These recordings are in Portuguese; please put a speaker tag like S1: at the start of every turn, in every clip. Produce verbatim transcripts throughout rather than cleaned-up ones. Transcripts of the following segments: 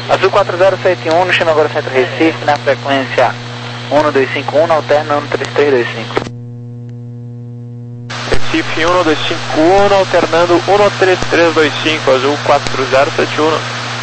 S1: Azul quatro zero sete um, no chama agora Centro Recife, na frequência um dois cinco um, alterna um três três dois cinco.
S2: Recife um dois cinco um, alternando um três três dois cinco, Azul quatro zero sete um.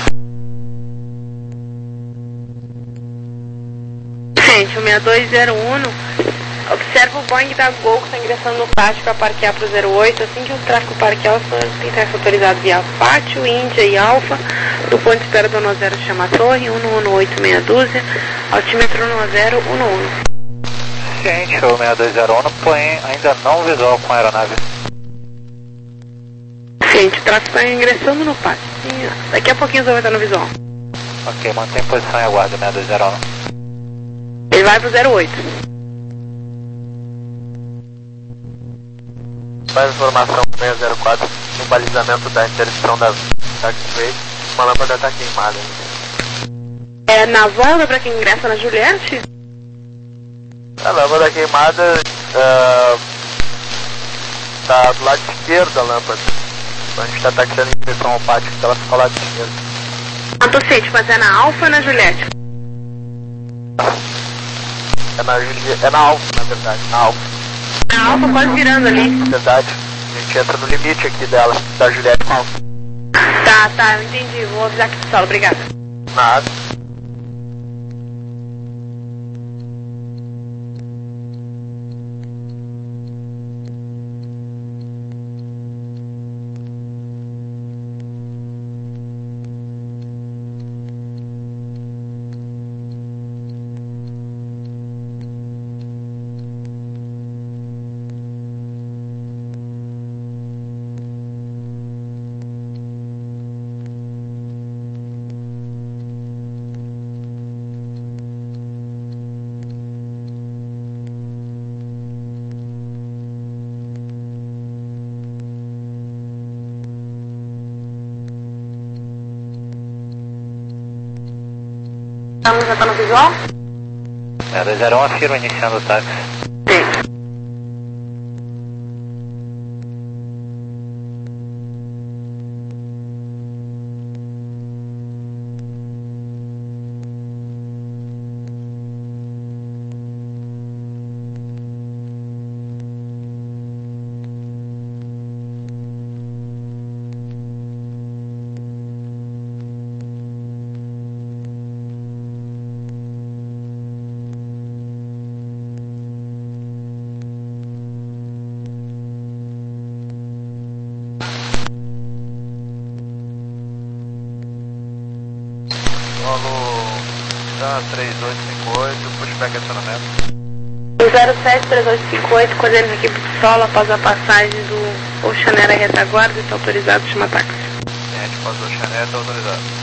S3: Gente, o seis dois zero um, observa o Boeing da Gol que está ingressando no pátio para parquear para o zero oito. Assim que o tráfego parquear, tem tráfego autorizado via pátio, Índia e Alfa. Do ponto de espera do um zero chama a torre, um um oito meia dúzia, altímetro um zero um um.
S1: Ciente, o seis dois zero um, porém ainda não visual com a aeronave.
S3: Ciente, o tráfego está ingressando no pátio. Sim, daqui a pouquinho você vai estar no visual.
S1: Ok, mantém posição e aguarda, seis dois zero um.
S3: Ele vai pro zero oito.
S2: Mais informação seis zero quatro, no balizamento da interdição da taxiway, uma lâmpada está queimada.
S3: É na volta para quem ingressa na Juliette?
S2: A lâmpada queimada uh, tá do lado esquerdo da lâmpada. A gente está taxiando em direção ao pátio, que ela fica ao lado esquerdo.
S3: Não tô ciente, mas é na Alfa ou na Juliette?
S2: É na, é na Alfa, na verdade, na Alfa.
S3: Na Alfa, quase virando ali.
S2: Na verdade, a gente entra no limite aqui dela, da Juliette com a Alfa.
S3: Tá, tá, eu entendi. Vou avisar aqui pro solo, obrigada.
S2: Nada.
S3: Já tá no visual?
S1: seis dois zero um, afirma iniciando o táxi.
S3: Sim.
S2: três dois cinco oito, pushback acionamento.
S3: zero sete três oito cinco oito, colhemos aqui pro solo após a passagem do Oceanair à retaguarda, está autorizado de chamar táxi.
S2: Sim, a gente passou o Oceanair, está autorizado.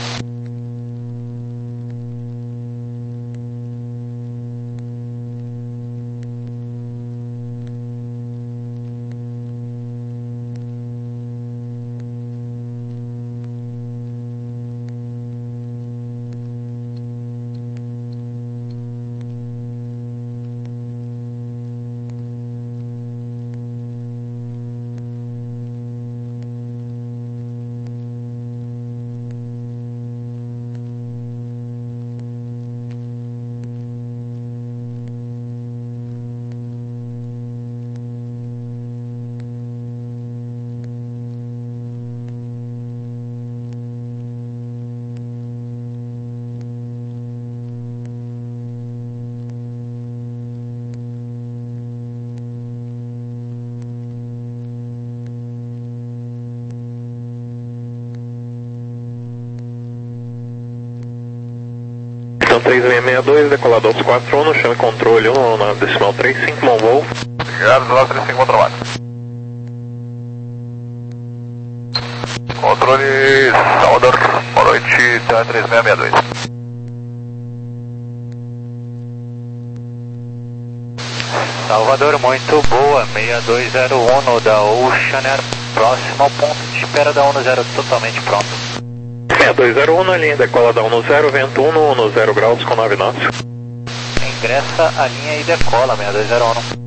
S4: três seis seis dois, decolador dos quatro um, chame controle um na decimal três cinco, bom voo.
S2: Obrigado, decimal três cinco, controlado. Controle Salvador, boa noite, três seis seis dois.
S1: Salvador, muito boa, seis dois zero um da Oceanair, próximo ao ponto de espera da um zero, totalmente pronto.
S4: seis dois zero um na linha, decola da um zero, vento um zero graus com nove knots.
S1: Ingressa a linha e decola, seis dois zero um.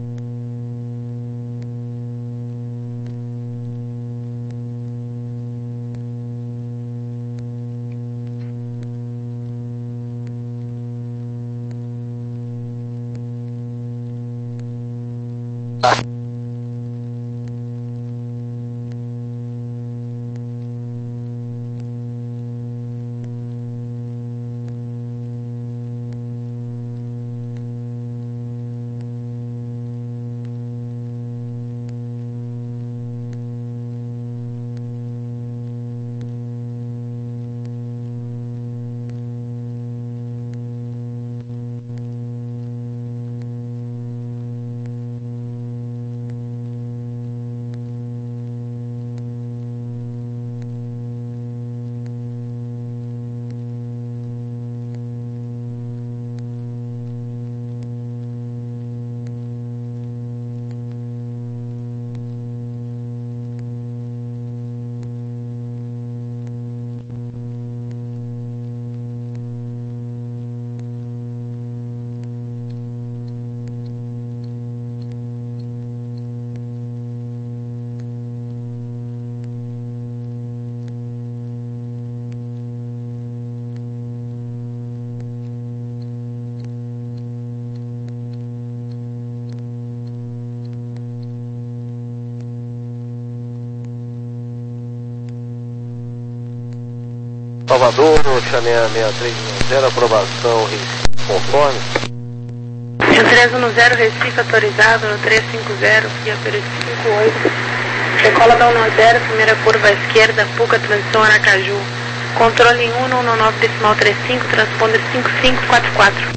S2: Salvador, Xané seis três um zero, aprovação Recife conforme.
S3: três um zero, Recife autorizado no três cinco zero, Via Peru cinco oito. Decola da um zero, primeira curva à esquerda, Puca, transição Aracaju. Controle um um nove decimal trinta e cinco, transponder cinco cinco quatro quatro.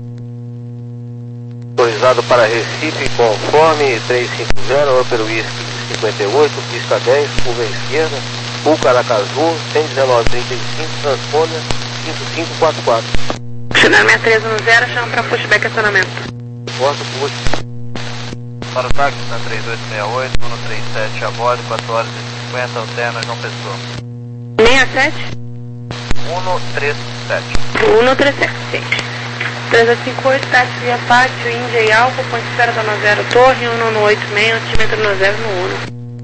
S2: Autorizado para Recife conforme três cinco zero, Upper Whisky cinquenta e oito, pista dez, curva à esquerda, Puca, Aracaju, cento e dezenove trinta e cinco, transponder cinco cinco quatro quatro.
S3: Xané três um zero, chama para pushback acionamento.
S2: Porta, push.
S1: Para o táxi na três oito seis oito, um três sete a bordo, quatro horas e cinquenta, alterna João Pessoa.
S3: sessenta e sete?
S1: um três sete.
S3: um três sete, sim. três oito cinco oito, táxi via Pátio, Índia e Alfa, ponte espera da nove zero Torre, um nove oito seis, altímetro nove zero no Uno.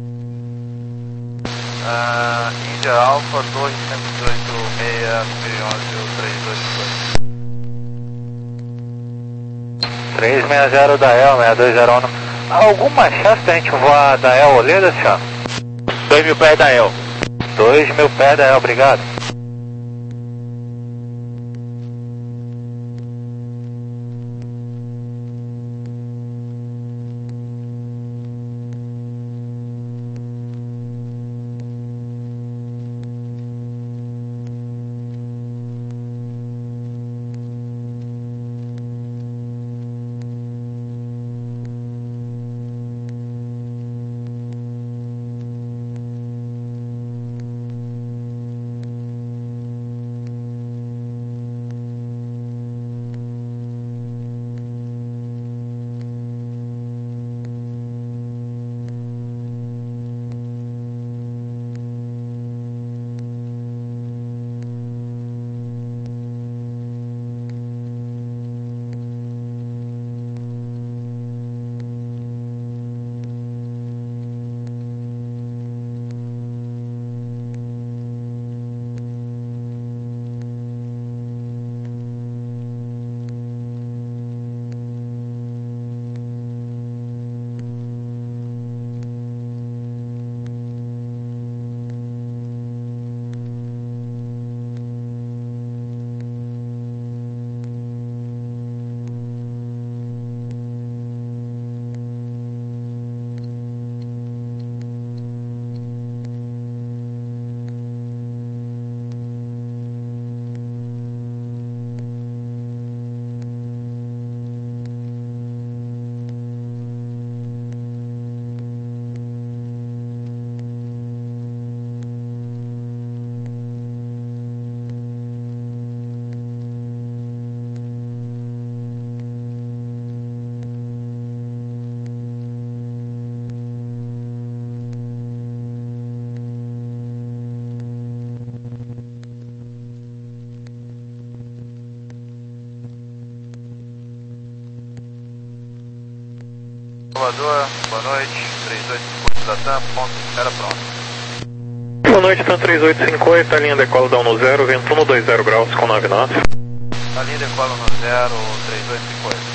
S1: Uh, Índia Alfa, Torre cento e oito seis, onze, três dois cinco. três seis zero da E L, seis dois zero um. Alguma chance pra gente voar da E L Oleda, senhor?
S2: dois mil pés da E L.
S1: dois mil pés da E L, obrigado. Salvador, boa noite, três oito cinco oito da TAM, ponto de espera pronto.
S4: Boa noite, TAM três oito cinco oito, a linha decola da um zero, vento um dois zero graus com nove nós.
S1: A linha decola um zero, três oito cinco oito.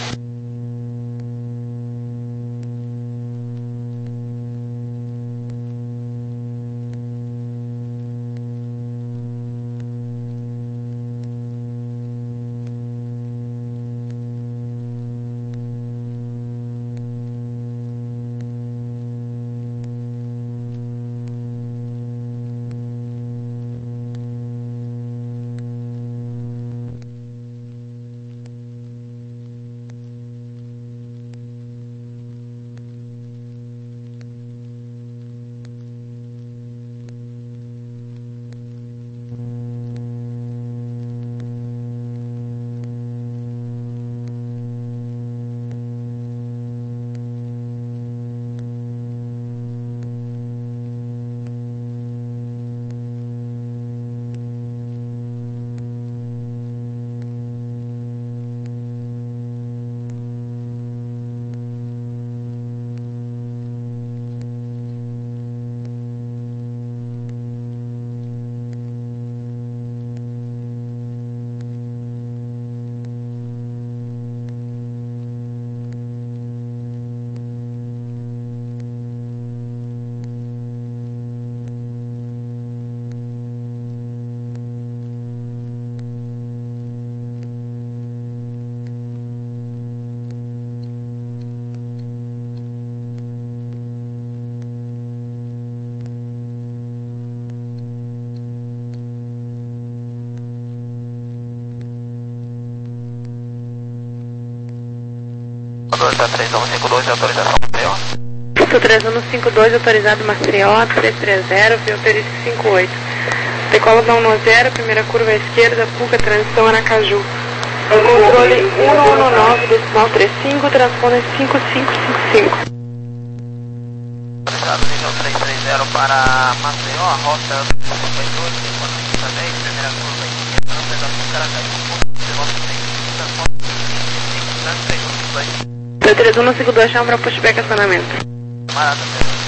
S2: Salvador, três um cinco dois, autorização Maceió.
S3: Sul três um cinco dois, autorizado Maceió, três três zero, via perícia cinco oito. Decola da um zero, primeira curva à esquerda, Puca, transição Aracaju. Controle um um nove, decimal trinta e cinco, transponder cinco cinco cinco cinco.
S2: Autorizado nível três três zero para Maceió, rota cinquenta e oito, cinquenta e dez, primeira curva à esquerda, transição Aracaju, transponder cinco cinco cinco cinco.
S3: P três um cinco dois, chama para pushback acionamento.
S2: Marada,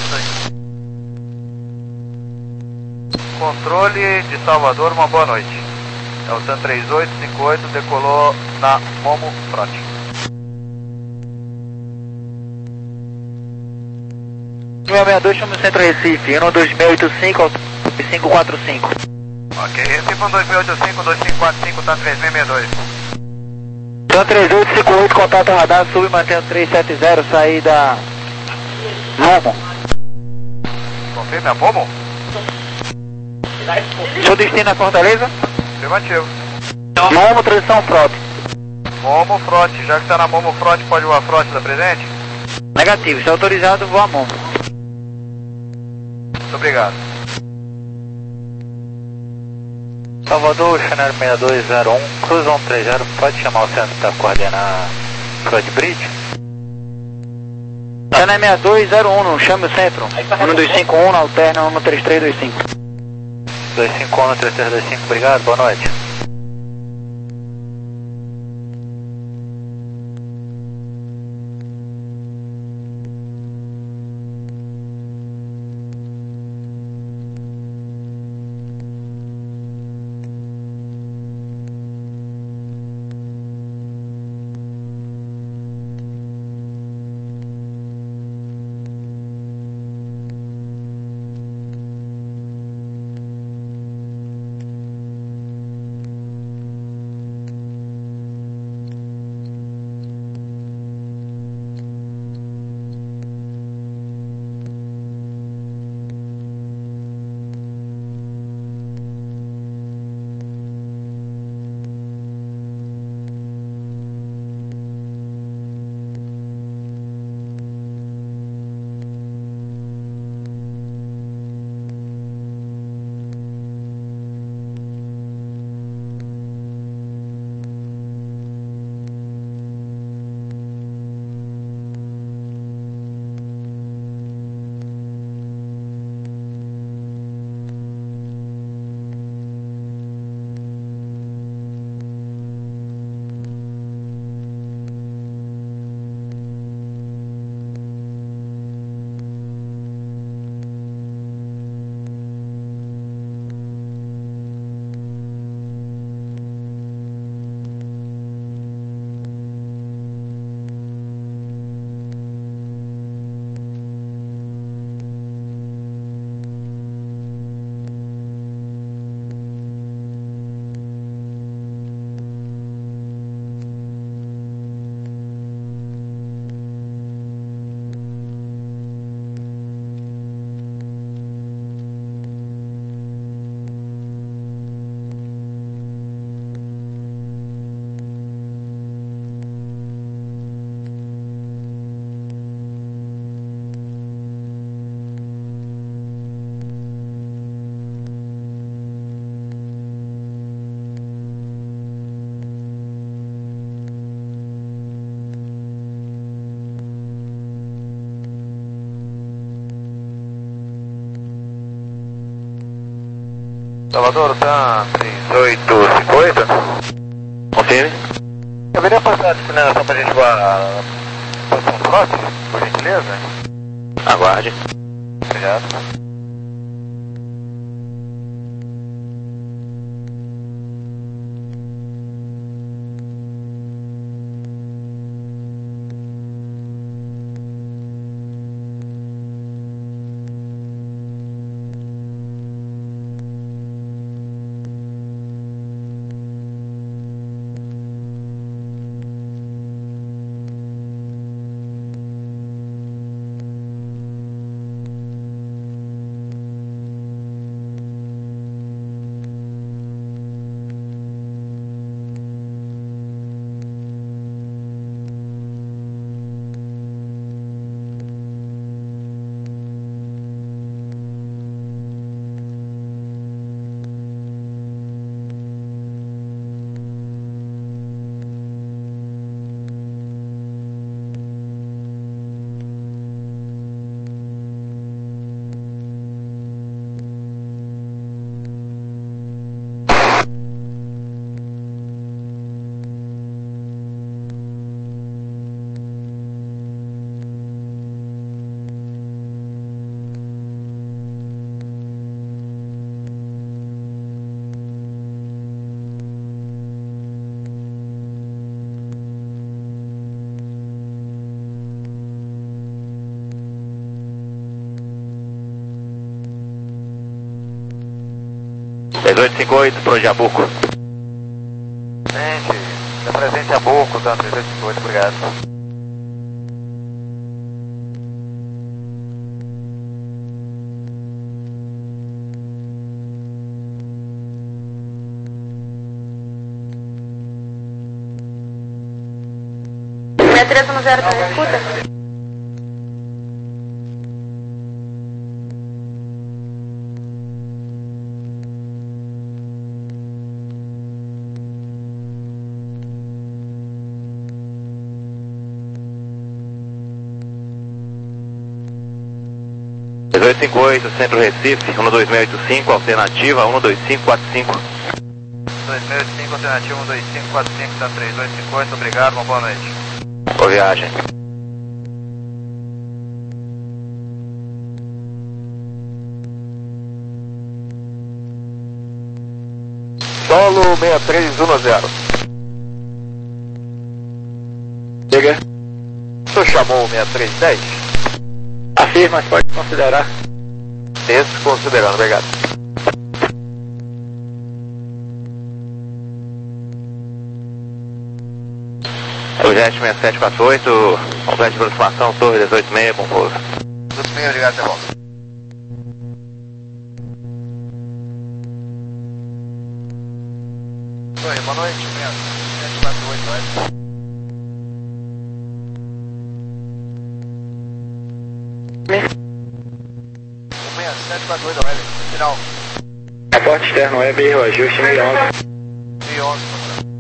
S2: Controle de Salvador, uma boa noite. É o TAM três oito cinco oito, decolou na Momo Front.
S1: seis seis dois, chama o Centro Recife, um dois seis oito cinco, cinco quatro cinco.
S2: Ok, Recife um dois seis oito cinco, dois cinco quatro cinco, TAM três seis seis dois.
S1: TAM três oito cinco oito, contato radar, sub, mantendo três sete zero, saída Momo.
S2: Confirme a Momo?
S1: Seu destino é Fortaleza?
S2: Afirmativo.
S1: Momo, transição frota.
S2: Momo Front, já que está na Momo Front, pode voar Front da presente?
S1: Negativo, está autorizado, voa Momo.
S2: Muito obrigado.
S1: Salvador, Channel seis dois zero um, Cruze um três zero, pode chamar o centro para coordenar Flood Bridge? Channel seis dois zero um, chame o centro. um dois cinco um, alterna um três três dois cinco. dois cinco um, três três dois cinco, obrigado, boa noite.
S2: Salvador, tá três oito cinco oito?
S1: Confirme.
S2: Poderia passar a destinalização pra gente voar para São Front, por gentileza?
S1: Aguarde.
S2: Obrigado.
S1: três oito cinco oito, pro Jabuco.
S2: Gente, está presente a Boco, tá? três oito cinco oito, obrigado.
S3: seis três um zero, tá escuta?
S1: três oito cinco oito, Centro Recife, um dois seis oito cinco, alternativa um dois cinco quatro cinco.
S2: dois seis oito cinco, alternativa um dois cinco quatro cinco, tá três oito cinco oito, obrigado, uma boa noite.
S1: Boa viagem.
S2: Solo seis três um zero.
S1: Chega.
S2: O senhor chamou o seis três dez?
S1: Afirma, pode considerar.
S2: Desconsiderando, obrigado.
S1: O Jet seis sete quatro oito, complete de aproximação, torre dezoito seis, com pouso.
S2: Tudo bem, obrigado, até logo. Oi, boa noite, seis sete quatro oito, vai. seis sete quatro oito, web, final.
S1: A porta externa web, erro, ajuste mil e onze.
S2: mil e onze,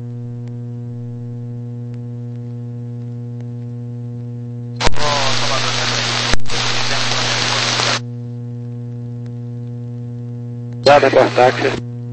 S1: Nada por táxi.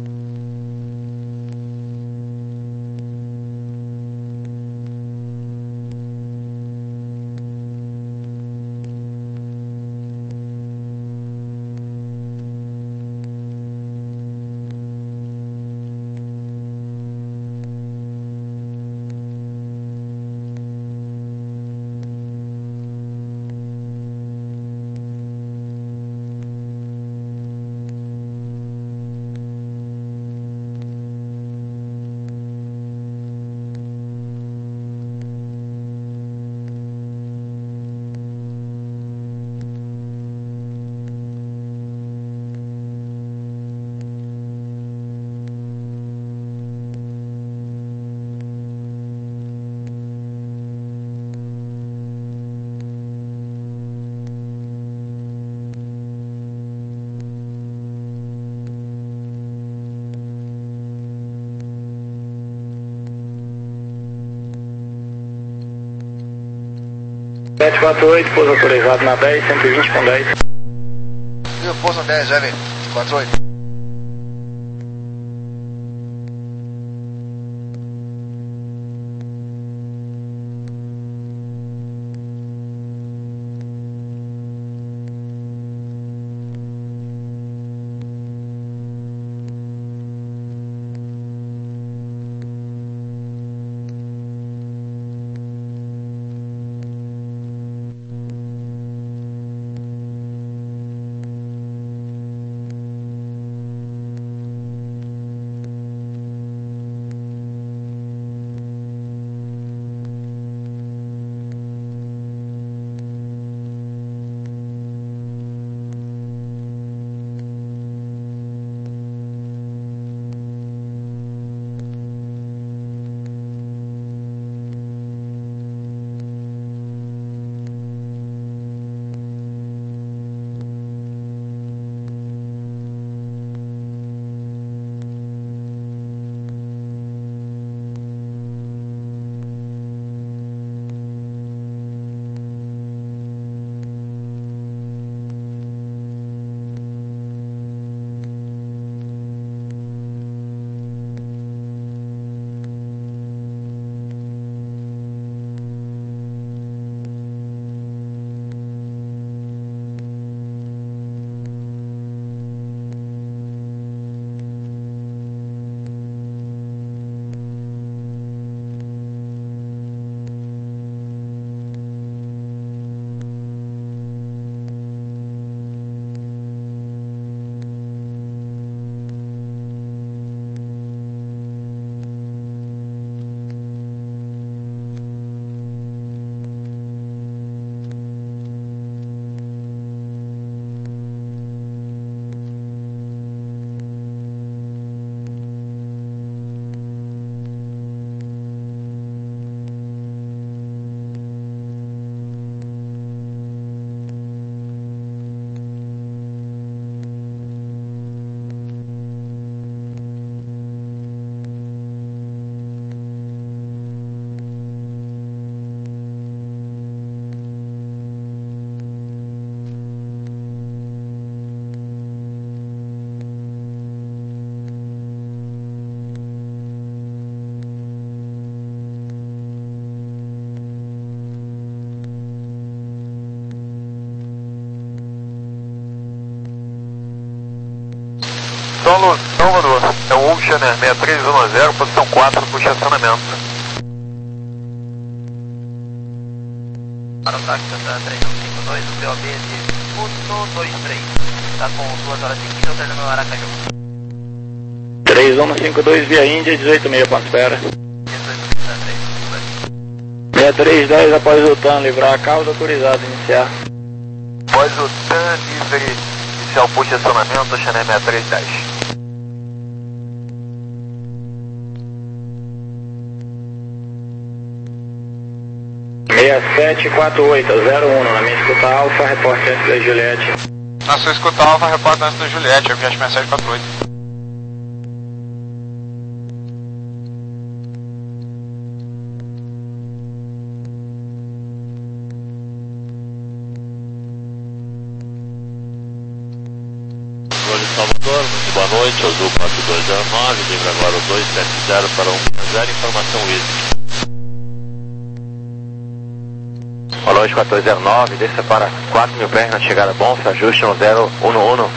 S1: sete quatro oito, pouso autorizado na dez, cento e vinte com dez.
S2: Viu, pouso dez, L, quatro oito. Solo Salvador, é o Oceaner seis três um zero, posição quatro para o estacionamento.
S5: Para o táxi três um cinco dois, o P O B de um dois três, está com duas horas e quinze, alternando no Aracaju.
S1: três um cinco dois via Índia, dezoito meia ponto espera. seis três dez após o T A N livrar a causa, autorizado a iniciar.
S2: Após o T A N livre, iniciar o posicionamento, Oceaner seis três dez.
S1: seis sete quatro oito zero um, na minha escuta Alfa, reporte antes da Juliette.
S6: Na sua escuta Alfa, reporte antes da Juliette, eu viagem seis sete quatro oito.
S7: Salvador, muito boa noite, Azul quatro dois zero nove, livre agora o dois sete zero para um zero, informação Wizard.
S2: Boa noite, quatro dois zero nove, desça para quatro mil pés na chegada Bonfa, ajuste no zero um um.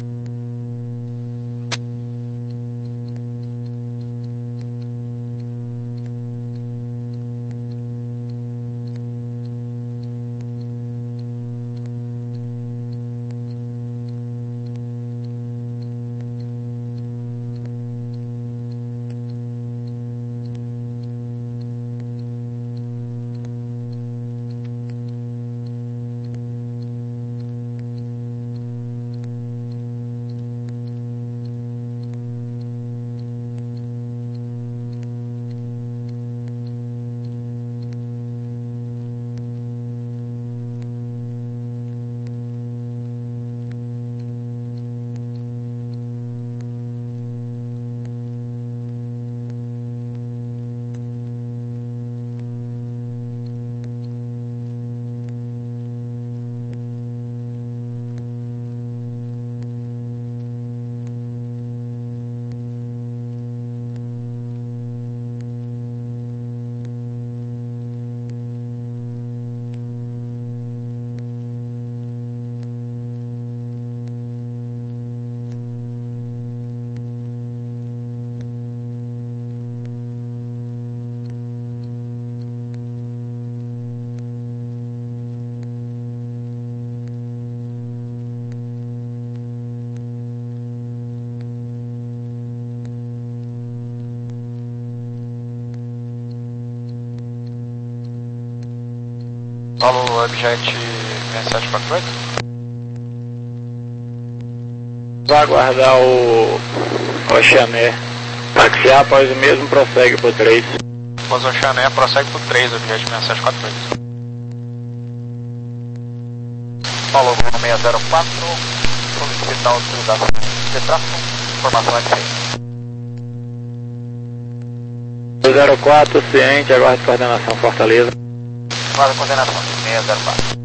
S6: Solo Objet seis sete quatro oito.
S1: Vai aguardar o Oceaner. Taxiar após o mesmo, prossegue por três.
S6: Após o Oceaner, prossegue por três, Objet seis sete quatro oito.
S5: Paulo seis zero quatro, solicitar autorização de tráfego, informação é seis.
S1: zero quatro, ciente, aguarde coordenação Fortaleza.
S5: Guarda coordenação seis zero quatro.